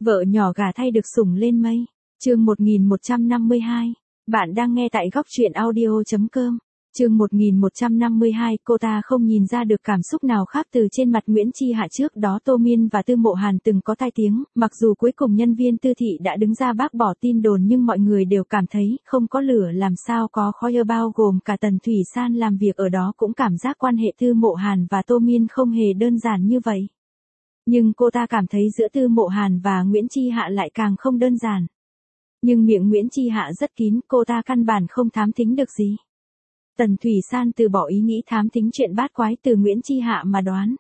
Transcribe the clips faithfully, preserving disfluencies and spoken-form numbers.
Vợ nhỏ gả thay được sủng lên mây. Chương một nghìn một trăm năm mươi hai. Bạn đang nghe tại góc truyện audio chấm com. Chương một nghìn một trăm năm mươi hai, cô ta không nhìn ra được cảm xúc nào khác từ trên mặt Nguyễn Chi Hạ. Trước đó Tô Miên và Tư Mộ Hàn từng có tai tiếng, mặc dù cuối cùng nhân viên Tư thị đã đứng ra bác bỏ tin đồn nhưng mọi người đều cảm thấy không có lửa làm sao có khói, bao gồm cả Tần Thủy San làm việc ở đó cũng cảm giác quan hệ Tư Mộ Hàn và Tô Miên không hề đơn giản như vậy. Nhưng cô ta cảm thấy giữa Tư Mộ Hàn và Nguyễn Chi Hạ lại càng không đơn giản. Nhưng miệng Nguyễn Chi Hạ rất kín, cô ta căn bản không thám thính được gì. Tần Thủy San từ bỏ ý nghĩ thám thính chuyện bát quái từ Nguyễn Chi Hạ mà đoán.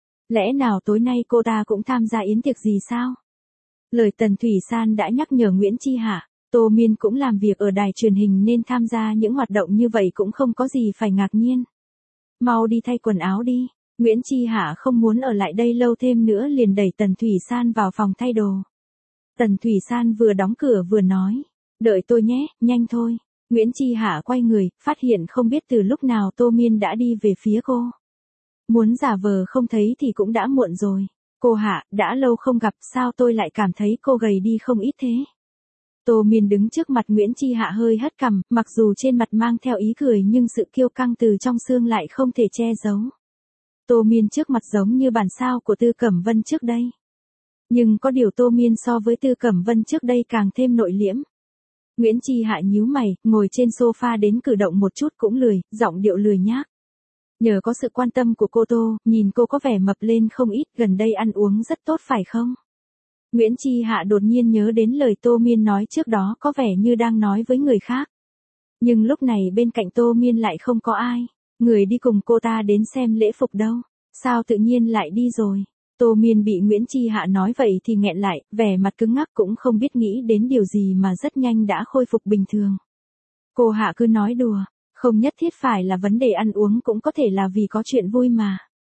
Lẽ nào tối nay cô ta cũng tham gia yến tiệc gì sao? Lời Tần Thủy San đã nhắc nhở Nguyễn Chi Hạ, Tô Miên cũng làm việc ở đài truyền hình nên tham gia những hoạt động như vậy cũng không có gì phải ngạc nhiên. Mau đi thay quần áo đi. Nguyễn Chi Hạ không muốn ở lại đây lâu thêm nữa liền đẩy Tần Thủy San vào phòng thay đồ. Tần Thủy San vừa đóng cửa vừa nói, đợi tôi nhé, nhanh thôi. Nguyễn Chi Hạ quay người, phát hiện không biết từ lúc nào Tô Miên đã đi về phía cô. Muốn giả vờ không thấy thì cũng đã muộn rồi. Cô Hạ, đã lâu không gặp, sao tôi lại cảm thấy cô gầy đi không ít thế? Tô Miên đứng trước mặt Nguyễn Chi Hạ hơi hất cằm, mặc dù trên mặt mang theo ý cười nhưng sự kiêu căng từ trong xương lại không thể che giấu. Tô Miên trước mặt giống như bản sao của Tư Cẩm Vân trước đây. Nhưng có điều Tô Miên so với Tư Cẩm Vân trước đây càng thêm nội liễm. Nguyễn Chi Hạ nhíu mày, ngồi trên sofa đến cử động một chút cũng lười, giọng điệu lười nhác. Nhờ có sự quan tâm của cô Tô, nhìn cô có vẻ mập lên không ít, gần đây ăn uống rất tốt phải không? Nguyễn Chi Hạ đột nhiên nhớ đến lời Tô Miên nói trước đó có vẻ như đang nói với người khác. Nhưng lúc này bên cạnh Tô Miên lại không có ai. Người đi cùng cô ta đến xem lễ phục đâu? Sao tự nhiên lại đi rồi? Tô Miên bị Nguyễn Chi Hạ nói vậy thì nghẹn lại, vẻ mặt cứng ngắc cũng không biết nghĩ đến điều gì mà rất nhanh đã khôi phục bình thường. Cô Hạ cứ nói đùa, không nhất thiết phải là vấn đề ăn uống cũng có thể là vì có chuyện vui mà.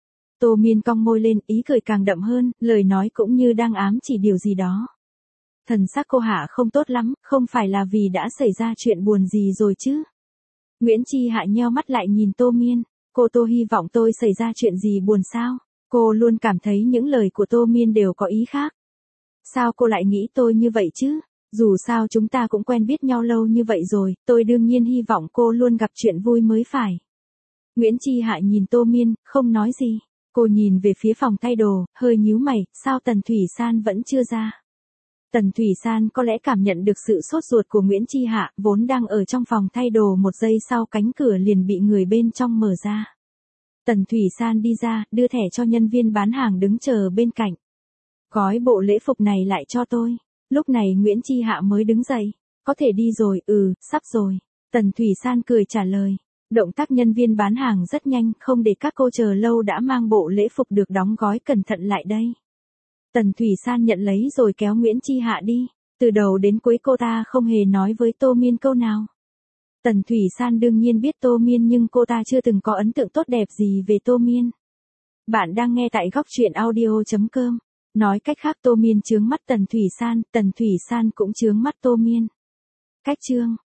Tô Miên cong môi lên, ý cười càng đậm hơn, lời nói cũng như đang ám chỉ điều gì đó. Thần sắc cô Hạ không tốt lắm, không phải là vì đã xảy ra chuyện buồn gì rồi chứ? Nguyễn Chi Hạ nheo mắt lại nhìn Tô Miên, cô Tô hy vọng tôi xảy ra chuyện gì buồn sao? Cô luôn cảm thấy những lời của Tô Miên đều có ý khác. Sao cô lại nghĩ tôi như vậy chứ? Dù sao chúng ta cũng quen biết nhau lâu như vậy rồi, tôi đương nhiên hy vọng cô luôn gặp chuyện vui mới phải. Nguyễn Chi Hạ nhìn Tô Miên, không nói gì. Cô nhìn về phía phòng thay đồ, hơi nhíu mày, sao Tần Thủy San vẫn chưa ra? Tần Thủy San có lẽ cảm nhận được sự sốt ruột của Nguyễn Chi Hạ, vốn đang ở trong phòng thay đồ, một giây sau cánh cửa liền bị người bên trong mở ra. Tần Thủy San đi ra, đưa thẻ cho nhân viên bán hàng đứng chờ bên cạnh. Gói bộ lễ phục này lại cho tôi. Lúc này Nguyễn Chi Hạ mới đứng dậy. Có thể đi rồi, ừ, sắp rồi. Tần Thủy San cười trả lời. Động tác nhân viên bán hàng rất nhanh, không để các cô chờ lâu đã mang bộ lễ phục được đóng gói cẩn thận lại đây. Tần Thủy San nhận lấy rồi kéo Nguyễn Chi Hạ đi. Từ đầu đến cuối cô ta không hề nói với Tô Miên câu nào. Tần Thủy San đương nhiên biết Tô Miên nhưng cô ta chưa từng có ấn tượng tốt đẹp gì về Tô Miên. Bạn đang nghe tại góc truyện audio chấm com. Nói cách khác Tô Miên chướng mắt Tần Thủy San, Tần Thủy San cũng chướng mắt Tô Miên. Cách chương.